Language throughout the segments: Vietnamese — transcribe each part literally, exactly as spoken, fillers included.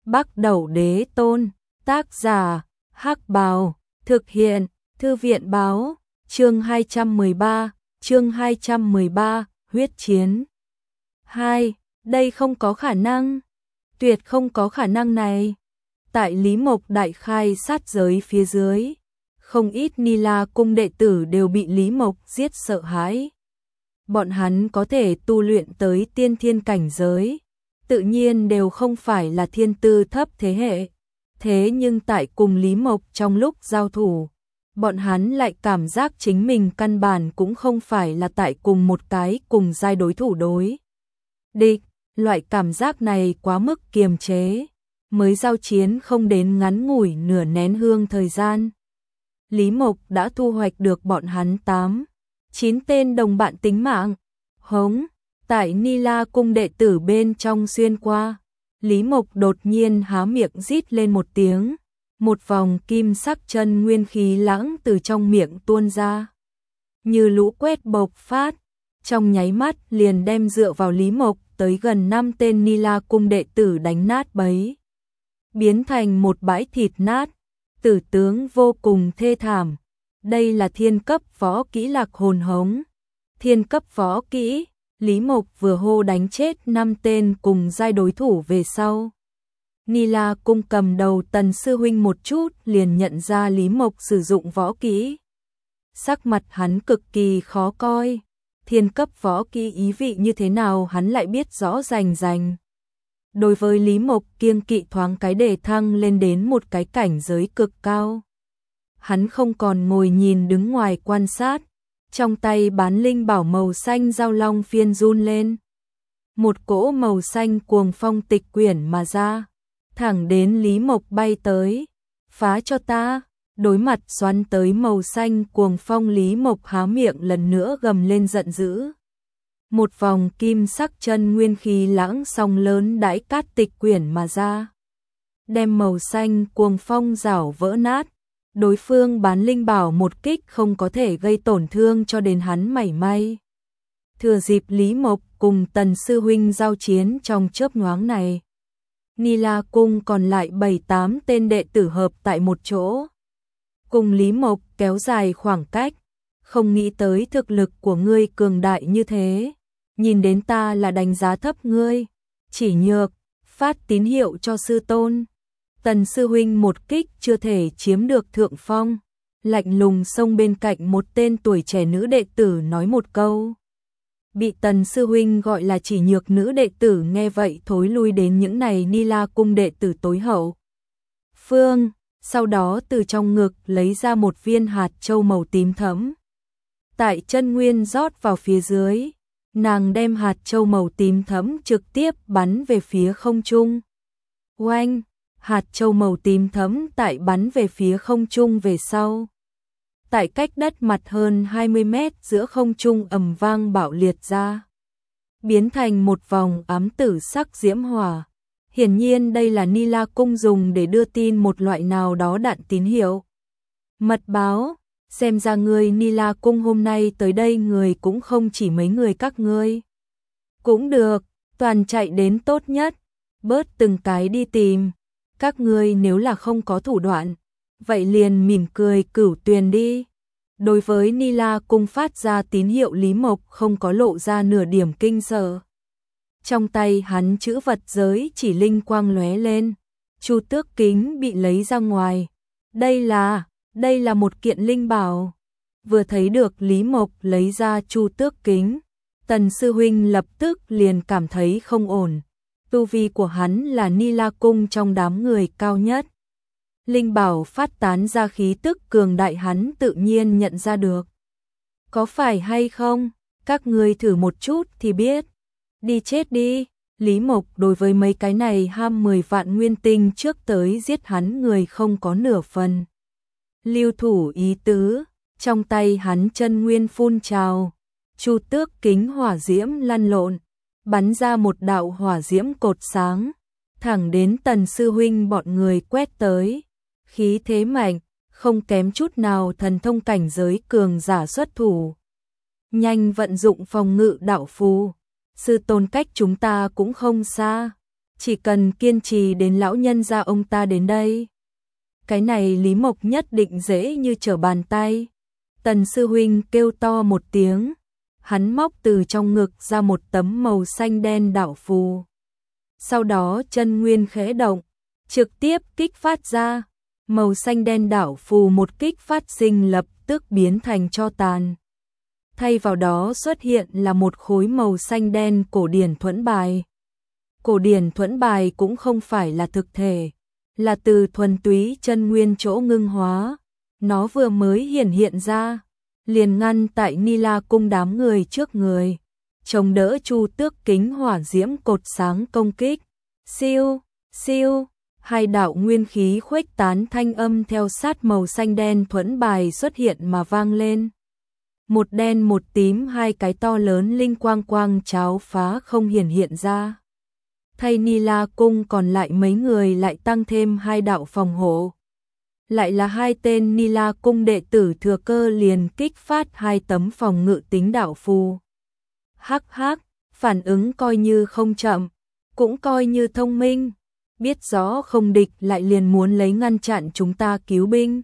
Bắc Đẩu Đế Tôn, tác giả, Hắc Bào, thực hiện, Thư viện báo, chương hai trăm mười ba, chương hai trăm mười ba, huyết chiến. hai. Đây không có khả năng, tuyệt không có khả năng này. Tại Lý Mộc đại khai sát giới phía dưới, không ít Ni La cung đệ tử đều bị Lý Mộc giết sợ hãi. Bọn hắn có thể tu luyện tới tiên thiên cảnh giới, tự nhiên đều không phải là thiên tư thấp thế hệ. Thế nhưng tại cùng Lý Mộc trong lúc giao thủ, bọn hắn lại cảm giác chính mình căn bản cũng không phải là tại cùng một cái cùng giai đối thủ đối địch. Loại cảm giác này quá mức kiềm chế, mới giao chiến không đến ngắn ngủi nửa nén hương thời gian. Lý Mộc đã thu hoạch được bọn hắn tám, chín tên đồng bạn tính mạng. Hống, tại Ni La cung đệ tử bên trong xuyên qua, Lý Mộc đột nhiên há miệng rít lên một tiếng, một vòng kim sắc chân nguyên khí lãng từ trong miệng tuôn ra, như lũ quét bộc phát, trong nháy mắt liền đem dựa vào Lý Mộc tới gần năm tên Ni La cung đệ tử đánh nát bấy, biến thành một bãi thịt nát, tử tướng vô cùng thê thảm. Đây là thiên cấp võ kỹ Lạc Hồn Hống. Thiên cấp võ kỹ, Lý Mộc vừa hô đánh chết năm tên cùng giai đối thủ về sau. Ni La cung cầm đầu Tần sư huynh một chút liền nhận ra Lý Mộc sử dụng võ kỹ. Sắc mặt hắn cực kỳ khó coi, thiên cấp võ kỹ ý vị như thế nào hắn lại biết rõ rành rành. Đối với Lý Mộc kiêng kỵ thoáng cái đề thăng lên đến một cái cảnh giới cực cao. Hắn không còn ngồi nhìn đứng ngoài quan sát, trong tay bán linh bảo màu xanh giao long phiên run lên. Một cỗ màu xanh cuồng phong tịch quyển mà ra, thẳng đến Lý Mộc bay tới, phá cho ta. Đối mặt xoắn tới màu xanh cuồng phong, Lý Mộc há miệng lần nữa gầm lên giận dữ. Một vòng kim sắc chân nguyên khí lãng song lớn đãi cát tịch quyển mà ra, đem màu xanh cuồng phong rảo vỡ nát. Đối phương bán linh bảo một kích không có thể gây tổn thương cho đến hắn mảy may. Thừa dịp Lý Mộc cùng Tần sư huynh giao chiến trong chớp nhoáng này, Ni La cung còn lại bảy tám tên đệ tử hợp tại một chỗ, cùng Lý Mộc kéo dài khoảng cách. Không nghĩ tới thực lực của ngươi cường đại như thế, nhìn đến ta là đánh giá thấp ngươi, chỉ nhược, phát tín hiệu cho sư tôn. Tần sư huynh một kích chưa thể chiếm được thượng phong, lạnh lùng xông bên cạnh một tên tuổi trẻ nữ đệ tử nói một câu. Bị Tần sư huynh gọi là chỉ nhược nữ đệ tử nghe vậy thối lui đến những này Ni La cung đệ tử tối hậu phương, sau đó từ trong ngực lấy ra một viên hạt châu màu tím thẫm. Tại chân nguyên rót vào phía dưới, nàng đem hạt châu màu tím thẫm trực tiếp bắn về phía không trung. Oanh! Hạt châu màu tím thẫm tại bắn về phía không trung về sau, tại cách đất mặt hơn hai mươi mét giữa không trung ầm vang bạo liệt ra, biến thành một vòng ám tử sắc diễm hỏa. Hiển nhiên đây là Ni La cung dùng để đưa tin một loại nào đó đạn tín hiệu. Mật báo, xem ra người Ni La cung hôm nay tới đây người cũng không chỉ mấy người các ngươi. Cũng được, toàn chạy đến tốt nhất, bớt từng cái đi tìm. Các ngươi nếu là không có thủ đoạn, vậy liền mỉm cười cửu tuyền đi. Đối với Ni La cung phát ra tín hiệu, Lý Mộc không có lộ ra nửa điểm kinh sợ. Trong tay hắn chữ vật giới chỉ linh quang lóe lên, Chu Tước kính bị lấy ra ngoài. Đây là, đây là một kiện linh bảo. Vừa thấy được Lý Mộc lấy ra Chu Tước kính, Tần sư huynh lập tức liền cảm thấy không ổn. Tu vi của hắn là Ni La cung trong đám người cao nhất. Linh bảo phát tán ra khí tức cường đại hắn tự nhiên nhận ra được. Có phải hay không? Các ngươi thử một chút thì biết. Đi chết đi. Lý Mộc đối với mấy cái này ham mười vạn nguyên tinh trước tới giết hắn người không có nửa phần lưu thủ ý tứ. Trong tay hắn chân nguyên phun trào, Chu Tước kính hỏa diễm lăn lộn, bắn ra một đạo hỏa diễm cột sáng, thẳng đến Tần sư huynh bọn người quét tới. Khí thế mạnh, không kém chút nào thần thông cảnh giới cường giả xuất thủ. Nhanh vận dụng phòng ngự đạo phù, sư tôn cách chúng ta cũng không xa. chỉ cần kiên trì đến lão nhân gia ông ta đến đây. Cái này Lý Mộc nhất định dễ như trở bàn tay. Tần sư huynh kêu to một tiếng, hắn móc từ trong ngực ra một tấm màu xanh đen đảo phù. Sau đó chân nguyên khẽ động, trực tiếp kích phát ra, màu xanh đen đảo phù một kích phát sinh lập tức biến thành tro tàn. Thay vào đó xuất hiện là một khối màu xanh đen cổ điển thuẫn bài. Cổ điển thuẫn bài cũng không phải là thực thể, là từ thuần túy chân nguyên chỗ ngưng hóa. Nó vừa mới hiển hiện ra, liền ngăn tại Ni La cung đám người trước người, chống đỡ Chu Tước kính hỏa diễm cột sáng công kích. Siêu, siêu, hai đạo nguyên khí khuếch tán thanh âm theo sát màu xanh đen thuẫn bài xuất hiện mà vang lên. Một đen một tím hai cái to lớn linh quang quang cháo phá không hiển hiện ra. Thay Ni La cung còn lại mấy người lại tăng thêm hai đạo phòng hộ. Lại là hai tên Ni La cung đệ tử thừa cơ liền kích phát hai tấm phòng ngự tính đạo phù. Hắc hắc, phản ứng coi như không chậm, cũng coi như thông minh, biết rõ không địch lại liền muốn lấy ngăn chặn chúng ta cứu binh.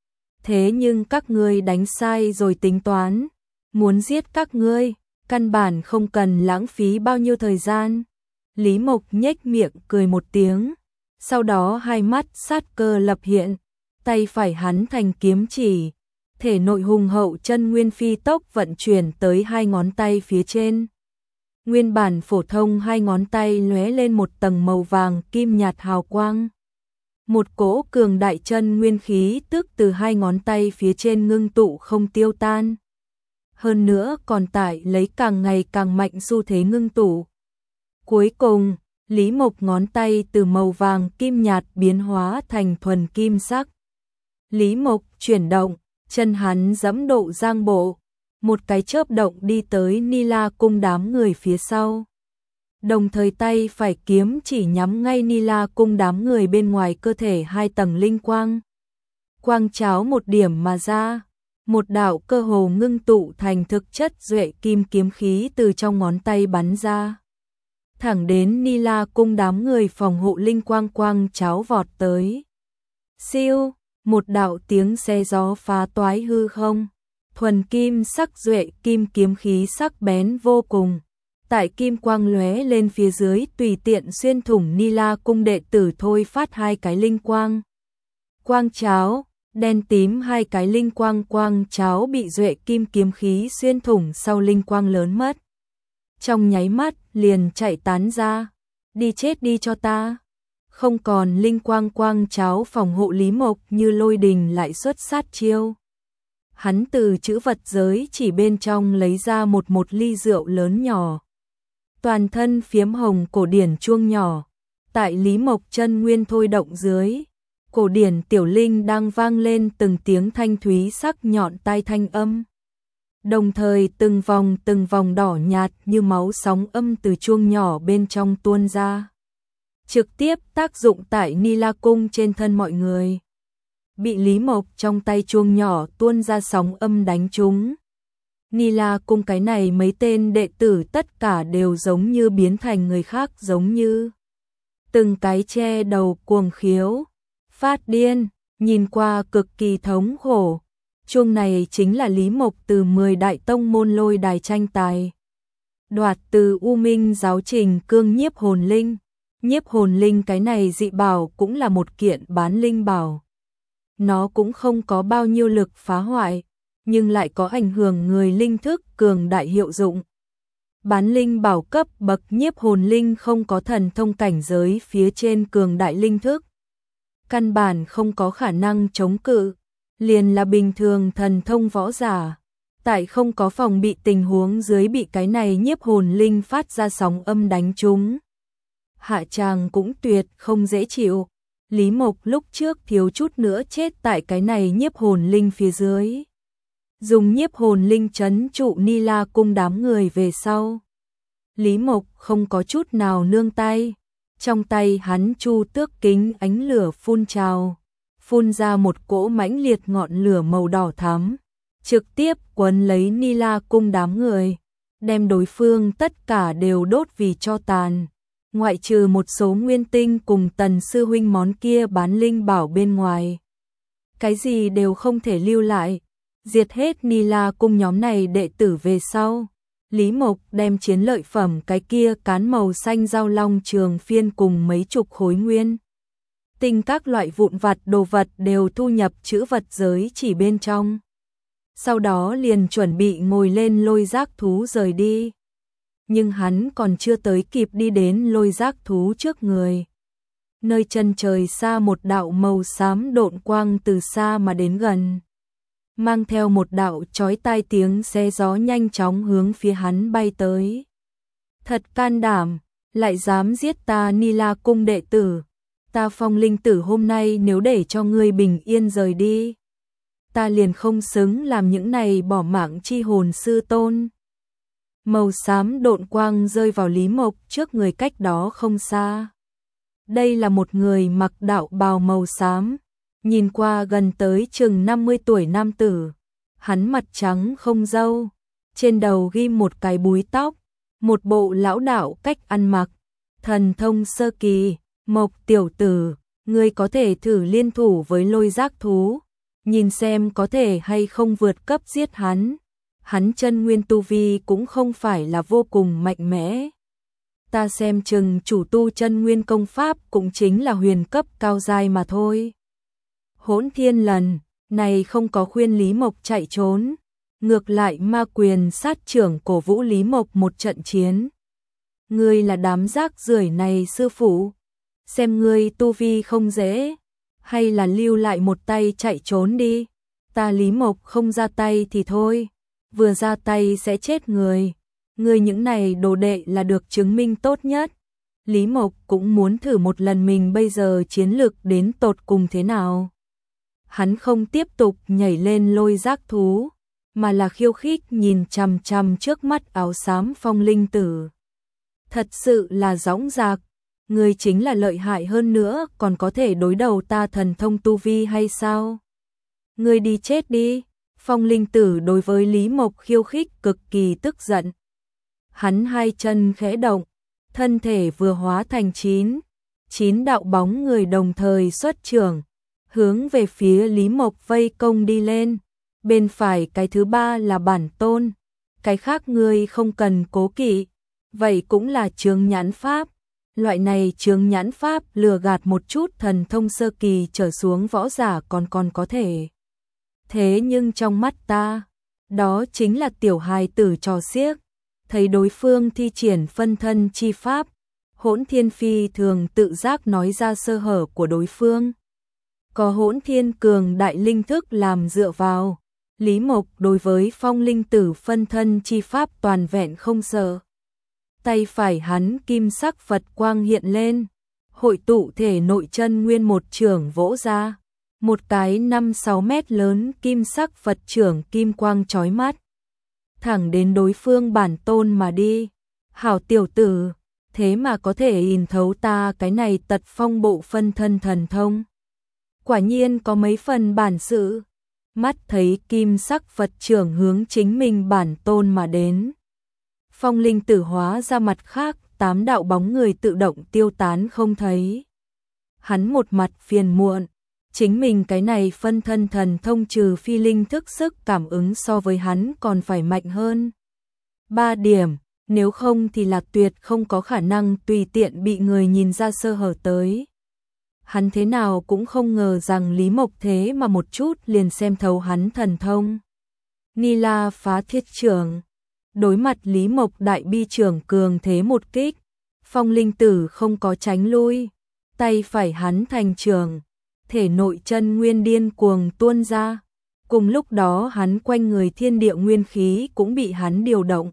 Thế nhưng các ngươi đánh sai rồi tính toán, muốn giết các ngươi, căn bản không cần lãng phí bao nhiêu thời gian. Lý Mộc nhếch miệng cười một tiếng, sau đó hai mắt sát cơ lập hiện, tay phải hắn thành kiếm chỉ, thể nội hùng hậu chân nguyên phi tốc vận chuyển tới hai ngón tay phía trên. Nguyên bản phổ thông hai ngón tay lóe lên một tầng màu vàng kim nhạt hào quang. Một cỗ cường đại chân nguyên khí tức từ hai ngón tay phía trên ngưng tụ không tiêu tan. Hơn nữa còn tại lấy càng ngày càng mạnh xu thế ngưng tụ. Cuối cùng, Lý Mộc ngón tay từ màu vàng kim nhạt biến hóa thành thuần kim sắc. Lý Mộc chuyển động, chân hắn giẫm độ giang bộ, một cái chớp động đi tới Ni La cung đám người phía sau. Đồng thời tay phải kiếm chỉ nhắm ngay Ni La cung đám người bên ngoài cơ thể hai tầng linh quang. Quang cháo một điểm mà ra, một đạo cơ hồ ngưng tụ thành thực chất duệ kim kiếm khí từ trong ngón tay bắn ra. Thẳng đến Ni La cung đám người phòng hộ linh quang quang cháo vọt tới. Siêu, một đạo tiếng xe gió phá toái hư không, thuần kim sắc duệ kim kiếm khí sắc bén vô cùng. Tại kim quang lóe lên phía dưới tùy tiện xuyên thủng Ni La cung đệ tử thôi phát hai cái linh quang. Quang cháo, đen tím hai cái linh quang quang cháo bị duệ kim kiếm khí xuyên thủng sau linh quang lớn mất. Trong nháy mắt liền chạy tán ra, đi chết đi cho ta. Không còn linh quang quang cháo phòng hộ Lý Mộc như lôi đình lại xuất sát chiêu. Hắn từ chữ vật giới chỉ bên trong lấy ra một một ly rượu lớn nhỏ. Toàn thân phiếm hồng cổ điển chuông nhỏ, tại Lý Mộc chân nguyên thôi động dưới, cổ điển tiểu linh đang vang lên từng tiếng thanh thúy sắc nhọn tai thanh âm. Đồng thời từng vòng từng vòng đỏ nhạt như máu sóng âm từ chuông nhỏ bên trong tuôn ra. Trực tiếp tác dụng tại Ni La cung trên thân mọi người. Bị Lý Mộc trong tay chuông nhỏ tuôn ra sóng âm đánh trúng. Ni La cung cái này mấy tên đệ tử tất cả đều giống như biến thành người khác, giống như từng cái che đầu cuồng khiếu, phát điên, nhìn qua cực kỳ thống khổ. Chuông này chính là Lý Mộc từ mười đại tông môn lôi đài tranh tài đoạt từ U Minh giáo Trình Cương nhiếp hồn linh. Nhiếp hồn linh cái này dị bảo cũng là một kiện bán linh bảo. Nó cũng không có bao nhiêu lực phá hoại, nhưng lại có ảnh hưởng người linh thức cường đại hiệu dụng. Bán linh bảo cấp bậc nhiếp hồn linh không có thần thông cảnh giới phía trên cường đại linh thức. Căn bản không có khả năng chống cự, liền là bình thường thần thông võ giả. Tại không có phòng bị tình huống dưới bị cái này nhiếp hồn linh phát ra sóng âm đánh trúng. Hạ tràng cũng tuyệt không dễ chịu. Lý Mộc lúc trước thiếu chút nữa chết tại cái này nhiếp hồn linh phía dưới. Dùng nhiếp hồn linh trấn trụ Ni La cung đám người về sau. Lý Mộc không có chút nào nương tay. Trong tay hắn Chu Tước kính ánh lửa phun trào, phun ra một cỗ mãnh liệt ngọn lửa màu đỏ thắm, trực tiếp quấn lấy Ni La cung đám người, đem đối phương tất cả đều đốt vì tro tàn. ngoại trừ một số nguyên tinh cùng Tần sư huynh món kia bán linh bảo bên ngoài. Cái gì đều không thể lưu lại, diệt hết Ni La cung nhóm này đệ tử về sau. Lý Mộc đem chiến lợi phẩm cái kia cán màu xanh giao long trường phiên cùng mấy chục khối nguyên tinh các loại vụn vặt đồ vật đều thu nhập trữ vật giới chỉ bên trong. Sau đó liền chuẩn bị ngồi lên lôi giác thú rời đi. Nhưng hắn còn chưa tới kịp đi đến lôi giác thú trước người. Nơi chân trời xa một đạo màu xám độn quang từ xa mà đến gần. Mang theo một đạo chói tai tiếng xé gió nhanh chóng hướng phía hắn bay tới. Thật can đảm, lại dám giết ta Ni La cung đệ tử. Ta Phong Linh Tử hôm nay nếu để cho ngươi bình yên rời đi, ta liền không xứng làm những này bỏ mạng chi hồn sư tôn. Màu xám độn quang rơi vào Lý Mộc trước người cách đó không xa. Đây là một người mặc đạo bào màu xám, nhìn qua gần tới chừng năm mươi tuổi nam tử. Hắn mặt trắng không râu, trên đầu ghim một cái búi tóc, một bộ lão đạo cách ăn mặc, thần thông sơ kỳ. Mộc tiểu tử, ngươi có thể thử liên thủ với lôi giác thú, nhìn xem có thể hay không vượt cấp giết hắn. Hắn chân nguyên tu vi cũng không phải là vô cùng mạnh mẽ. Ta xem chừng chủ tu chân nguyên công pháp cũng chính là huyền cấp cao giai mà thôi. Hỗn Thiên lần này không có khuyên Lý Mộc chạy trốn, ngược lại ma quyền sát trưởng cổ vũ Lý Mộc một trận chiến. Ngươi là đám rác rưởi này sư phụ, xem ngươi tu vi không dễ, hay là lưu lại một tay chạy trốn đi. Ta Lý Mộc không ra tay thì thôi, vừa ra tay sẽ chết người. Ngươi những này đồ đệ là được chứng minh tốt nhất. Lý Mộc cũng muốn thử một lần mình bây giờ chiến lực đến tột cùng thế nào. Hắn không tiếp tục nhảy lên lôi giác thú, mà là khiêu khích nhìn chằm chằm trước mắt áo xám Phong Linh Tử. Thật sự là dõng dạc, ngươi chính là lợi hại hơn nữa còn có thể đối đầu ta thần thông tu vi hay sao? Ngươi đi chết đi. Phong Linh Tử đối với Lý Mộc khiêu khích cực kỳ tức giận. Hắn hai chân khẽ động, thân thể vừa hóa thành chín, chín đạo bóng người đồng thời xuất trưởng, hướng về phía Lý Mộc vây công đi lên. Bên phải cái thứ ba là bản tôn, cái khác ngươi không cần cố kỵ, vậy cũng là chướng nhãn pháp. Loại này chướng nhãn pháp lừa gạt một chút thần thông sơ kỳ trở xuống võ giả còn còn có thể. Thế nhưng trong mắt ta, đó chính là tiểu hài tử trò xiếc. Thấy đối phương thi triển phân thân chi pháp, Hỗn Thiên phi thường tự giác nói ra sơ hở của đối phương. Có Hỗn Thiên cường đại linh thức làm dựa vào, Lý Mộc đối với Phong Linh Tử phân thân chi pháp toàn vẹn không sợ. Tay phải hắn kim sắc Phật quang hiện lên, hội tụ thể nội chân nguyên một chưởng vỗ ra. Một cái năm sáu mét lớn kim sắc Phật chưởng kim quang chói mắt, thẳng đến đối phương bản tôn mà đi. Hảo tiểu tử, thế mà có thể nhìn thấu ta cái này tật phong bộ phân thân thần thông. Quả nhiên có mấy phần bản sự. Mắt thấy kim sắc Phật chưởng hướng chính mình bản tôn mà đến, Phong Linh Tử hóa ra mặt khác, tám đạo bóng người tự động tiêu tán không thấy. Hắn một mặt phiền muộn, chính mình cái này phân thân thần thông trừ phi linh thức sức cảm ứng so với hắn còn phải mạnh hơn ba điểm, nếu không thì là tuyệt không có khả năng tùy tiện bị người nhìn ra sơ hở tới. Hắn thế nào cũng không ngờ rằng Lý Mộc thế mà một chút liền xem thấu hắn thần thông. Ni La phá thiết trưởng, đối mặt Lý Mộc đại bi trưởng cường thế một kích, Phong Linh Tử không có tránh lui, tay phải hắn thành trường, thể nội chân nguyên điên cuồng tuôn ra. Cùng lúc đó hắn quanh người thiên địa nguyên khí cũng bị hắn điều động.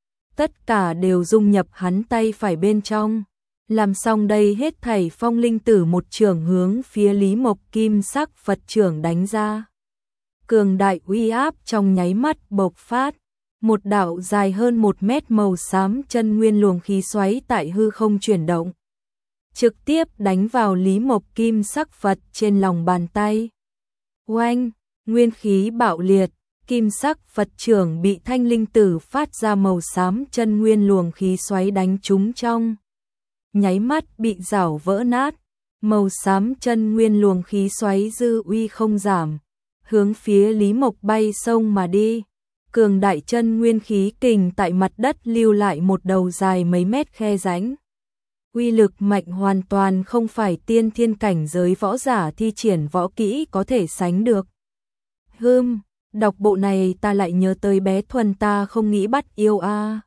Tất cả đều dung nhập hắn tay phải bên trong. Làm xong đây hết thảy, Phong Linh Tử một trường hướng phía Lý Mộc kim sắc Phật trưởng đánh ra. Cường đại uy áp trong nháy mắt bộc phát. Một đạo dài hơn một mét màu xám chân nguyên luồng khí xoáy tại hư không chuyển động, trực tiếp đánh vào Lý Mộc kim sắc Phật trên lòng bàn tay. Oanh, nguyên khí bạo liệt, kim sắc Phật trưởng bị Thanh Linh Tử phát ra màu xám chân nguyên luồng khí xoáy đánh trúng trong. nháy mắt bị rảo vỡ nát, màu xám chân nguyên luồng khí xoáy dư uy không giảm, hướng phía Lý Mộc bay sông mà đi. Cường đại chân nguyên khí kình tại mặt đất lưu lại một đầu dài mấy mét khe rãnh. Uy lực mạnh hoàn toàn không phải tiên thiên cảnh giới võ giả thi triển võ kỹ có thể sánh được. Hừm, đọc bộ này ta lại nhớ tới bé Thuần ta không nghĩ bắt yêu a. À.